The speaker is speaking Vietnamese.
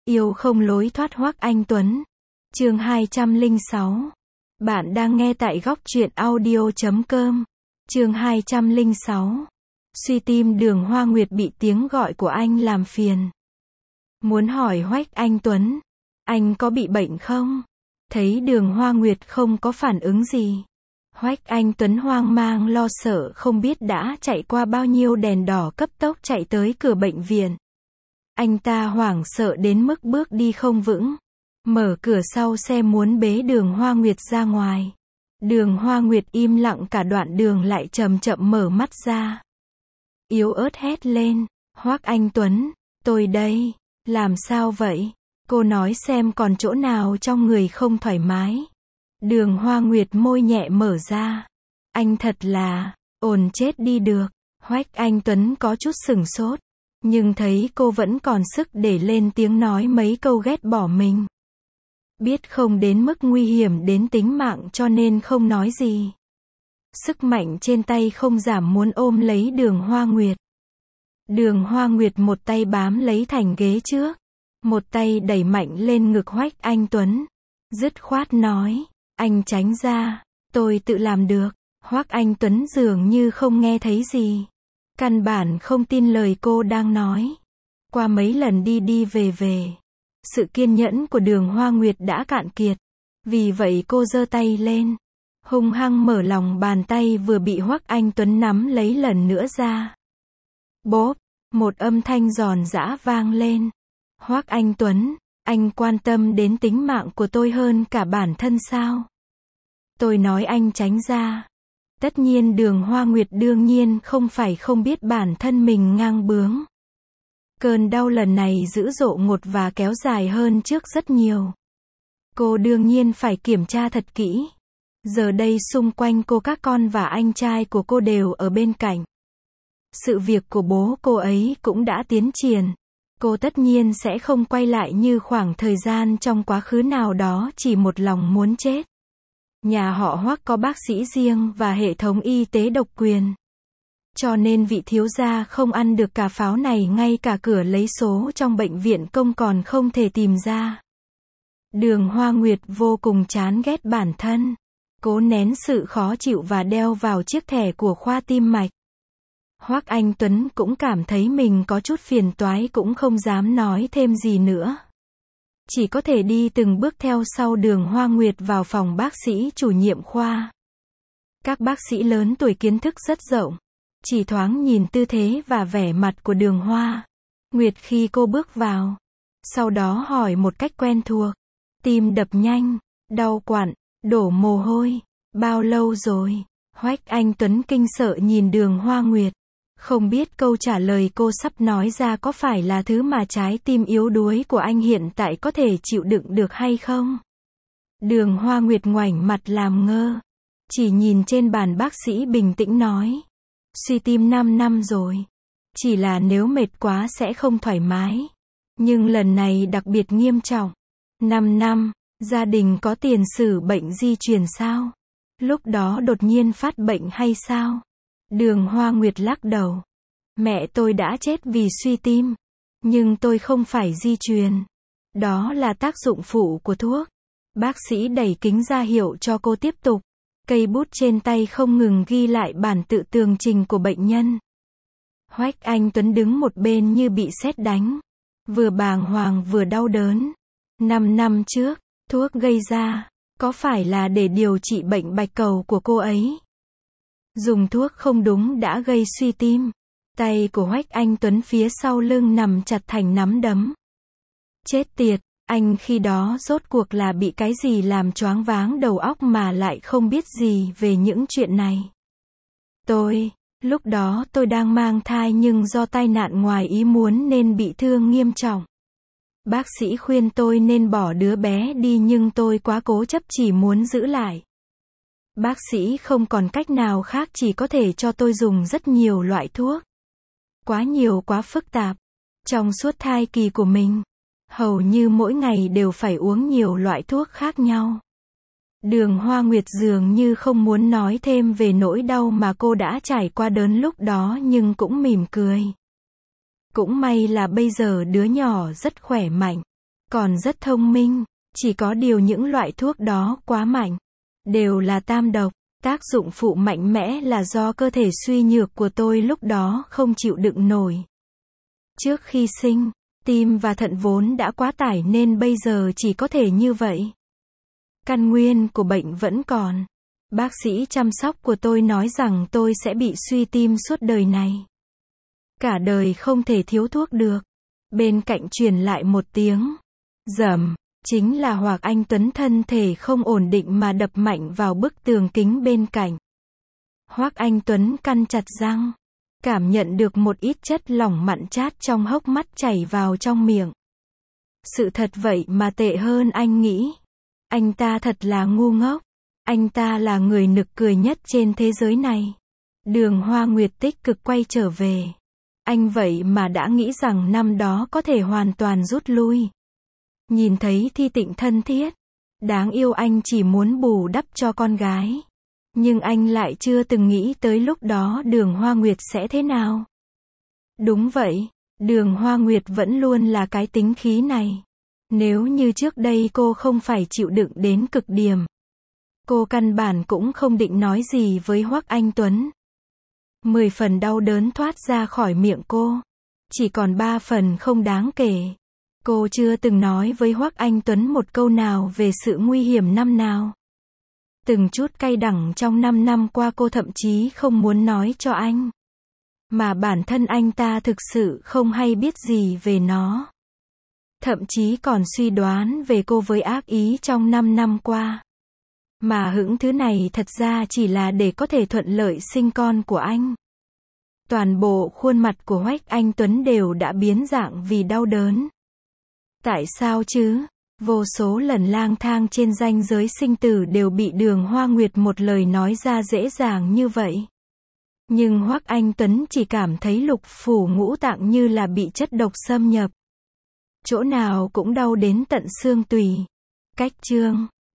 Yêu không lối thoát Hoắc Anh Tuấn. Chương 206. Bạn đang nghe tại góc truyện audio.com. Chương 206. Suy tim Đường Hoa Nguyệt bị tiếng gọi của anh làm phiền. Muốn hỏi Hoắc Anh Tuấn, anh có bị bệnh không? Thấy Đường Hoa Nguyệt không có phản ứng gì, Hoắc Anh Tuấn hoang mang lo sợ không biết đã chạy qua bao nhiêu đèn đỏ cấp tốc chạy tới cửa bệnh viện. Anh ta hoảng sợ đến mức bước đi không vững. Mở cửa sau xe muốn bế Đường Hoa Nguyệt ra ngoài. Đường Hoa Nguyệt im lặng cả đoạn đường lại chậm chậm mở mắt ra. Yếu ớt hét lên, Hoắc Anh Tuấn, tôi đây, làm sao vậy? Cô nói xem còn chỗ nào trong người không thoải mái. Đường Hoa Nguyệt môi nhẹ mở ra. Anh thật là, ồn chết đi được. Hoắc Anh Tuấn có chút sửng sốt. Nhưng thấy cô vẫn còn sức để lên tiếng nói mấy câu ghét bỏ mình. Biết không đến mức nguy hiểm đến tính mạng cho nên không nói gì. Sức mạnh trên tay không giảm muốn ôm lấy Đường Hoa Nguyệt. Đường Hoa Nguyệt một tay bám lấy thành ghế trước. Một tay đẩy mạnh lên ngực Hoắc Anh Tuấn. Dứt khoát nói, anh tránh ra, tôi tự làm được. Hoắc Anh Tuấn dường như không nghe thấy gì. Căn bản không tin lời cô đang nói. Qua mấy lần đi đi về về, sự kiên nhẫn của Đường Hoa Nguyệt đã cạn kiệt. Vì vậy cô giơ tay lên, hung hăng mở lòng bàn tay vừa bị Hoắc Anh Tuấn nắm lấy lần nữa ra. Bốp, một âm thanh giòn giã vang lên. Hoắc Anh Tuấn, anh quan tâm đến tính mạng của tôi hơn cả bản thân sao? Tôi nói anh tránh ra. Tất nhiên Đường Hoa Nguyệt đương nhiên không phải không biết bản thân mình ngang bướng. Cơn đau lần này dữ dội ngột và kéo dài hơn trước rất nhiều. Cô đương nhiên phải kiểm tra thật kỹ. Giờ đây xung quanh cô các con và anh trai của cô đều ở bên cạnh. Sự việc của bố cô ấy cũng đã tiến triển. Cô tất nhiên sẽ không quay lại như khoảng thời gian trong quá khứ nào đó chỉ một lòng muốn chết. Nhà họ Hoắc có bác sĩ riêng và hệ thống y tế độc quyền. Cho nên vị thiếu gia không ăn được cà pháo này, ngay cả cửa lấy số trong bệnh viện công còn không thể tìm ra. Đường Hoa Nguyệt vô cùng chán ghét bản thân. Cố nén sự khó chịu và đeo vào chiếc thẻ của khoa tim mạch. Hoắc Anh Tuấn cũng cảm thấy mình có chút phiền toái cũng không dám nói thêm gì nữa. Chỉ có thể đi từng bước theo sau Đường Hoa Nguyệt vào phòng bác sĩ chủ nhiệm khoa. Các bác sĩ lớn tuổi kiến thức rất rộng. Chỉ thoáng nhìn tư thế và vẻ mặt của Đường Hoa Nguyệt khi cô bước vào. Sau đó hỏi một cách quen thuộc. Tim đập nhanh, đau quặn, đổ mồ hôi. Bao lâu rồi? Hoắc Anh Tuấn kinh sợ nhìn Đường Hoa Nguyệt. Không biết câu trả lời cô sắp nói ra có phải là thứ mà trái tim yếu đuối của anh hiện tại có thể chịu đựng được hay không? Đường Hoa Nguyệt ngoảnh mặt làm ngơ. Chỉ nhìn trên bàn bác sĩ bình tĩnh nói. Suy tim 5 năm rồi. Chỉ là nếu mệt quá sẽ không thoải mái. Nhưng lần này đặc biệt nghiêm trọng. 5 năm, gia đình có tiền sử bệnh di truyền sao? Lúc đó đột nhiên phát bệnh hay sao? Đường Hoa Nguyệt lắc đầu. Mẹ tôi đã chết vì suy tim. Nhưng tôi không phải di truyền. Đó là tác dụng phụ của thuốc. Bác sĩ đẩy kính ra hiệu cho cô tiếp tục. Cây bút trên tay không ngừng ghi lại bản tự tường trình của bệnh nhân. Hoắc Anh Tuấn đứng một bên như bị sét đánh. Vừa bàng hoàng vừa đau đớn. 5 năm trước, thuốc gây ra, có phải là để điều trị bệnh bạch cầu của cô ấy? Dùng thuốc không đúng đã gây suy tim. Tay của Hoắc Anh Tuấn phía sau lưng nằm chặt thành nắm đấm. Chết tiệt, anh khi đó rốt cuộc là bị cái gì làm choáng váng đầu óc mà lại không biết gì về những chuyện này. Lúc đó tôi đang mang thai nhưng do tai nạn ngoài ý muốn nên bị thương nghiêm trọng. Bác sĩ khuyên tôi nên bỏ đứa bé đi nhưng tôi quá cố chấp chỉ muốn giữ lại. Bác sĩ không còn cách nào khác chỉ có thể cho tôi dùng rất nhiều loại thuốc. Quá nhiều quá phức tạp. Trong suốt thai kỳ của mình, hầu như mỗi ngày đều phải uống nhiều loại thuốc khác nhau. Đường Hoa Nguyệt dường như không muốn nói thêm về nỗi đau mà cô đã trải qua đớn lúc đó nhưng cũng mỉm cười. Cũng may là bây giờ đứa nhỏ rất khỏe mạnh. còn rất thông minh. Chỉ có điều những loại thuốc đó quá mạnh. Đều là tam độc. Tác dụng phụ mạnh mẽ là do cơ thể suy nhược của tôi lúc đó không chịu đựng nổi. Trước khi sinh, tim và thận vốn đã quá tải nên bây giờ chỉ có thể như vậy. Căn nguyên của bệnh vẫn còn. Bác sĩ chăm sóc của tôi nói rằng tôi sẽ bị suy tim suốt đời này. Cả đời không thể thiếu thuốc được. Bên cạnh truyền lại một tiếng rầm. Chính là Hoắc Anh Tuấn thân thể không ổn định mà đập mạnh vào bức tường kính bên cạnh. Hoắc Anh Tuấn căn chặt răng. Cảm nhận được một ít chất lỏng mặn chát trong hốc mắt chảy vào trong miệng. Sự thật vậy mà tệ hơn anh nghĩ. Anh ta thật là ngu ngốc. Anh ta là người nực cười nhất trên thế giới này. Đường Hoa Nguyệt tích cực quay trở về. Anh vậy mà đã nghĩ rằng năm đó có thể hoàn toàn rút lui. Nhìn thấy Thi Tịnh thân thiết. Đáng yêu, anh chỉ muốn bù đắp cho con gái. Nhưng anh lại chưa từng nghĩ tới lúc đó Đường Hoa Nguyệt sẽ thế nào. Đúng vậy, Đường Hoa Nguyệt vẫn luôn là cái tính khí này. Nếu như trước đây cô không phải chịu đựng đến cực điểm, cô căn bản cũng không định nói gì với Hoắc Anh Tuấn. 10 phần đau đớn thoát ra khỏi miệng cô. Chỉ còn 3 phần không đáng kể. Cô chưa từng nói với Hoắc Anh Tuấn một câu nào về sự nguy hiểm năm nào. Từng chút cay đắng trong 5 năm qua cô thậm chí không muốn nói cho anh. Mà bản thân anh ta thực sự không hay biết gì về nó. Thậm chí còn suy đoán về cô với ác ý trong 5 năm qua. Mà hững thứ này thật ra chỉ là để có thể thuận lợi sinh con của anh. Toàn bộ khuôn mặt của Hoắc Anh Tuấn đều đã biến dạng vì đau đớn. Tại sao chứ? Vô số lần lang thang trên ranh giới sinh tử đều bị Đường Hoa Nguyệt một lời nói ra dễ dàng như vậy. Nhưng Hoắc Anh Tuấn chỉ cảm thấy lục phủ ngũ tạng như là bị chất độc xâm nhập. Chỗ nào cũng đau đến tận xương tủy. Cách chương